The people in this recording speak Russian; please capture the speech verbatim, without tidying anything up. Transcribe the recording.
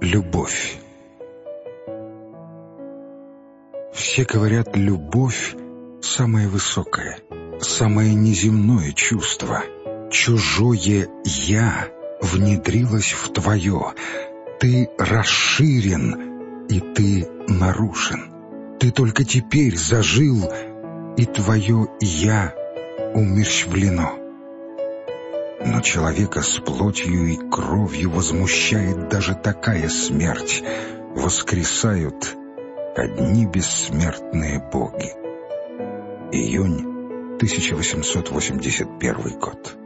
Любовь. Все говорят, любовь — самое высокое, самое неземное чувство. Чужое «я» внедрилось в твое. Ты расширен, и ты нарушен. Ты только теперь зажил, и твое «я» умерщвлено. Но человека с плотью и кровью возмущает даже такая смерть. Воскресают одни бессмертные боги. Июнь тысяча восемьсот восемьдесят первый год.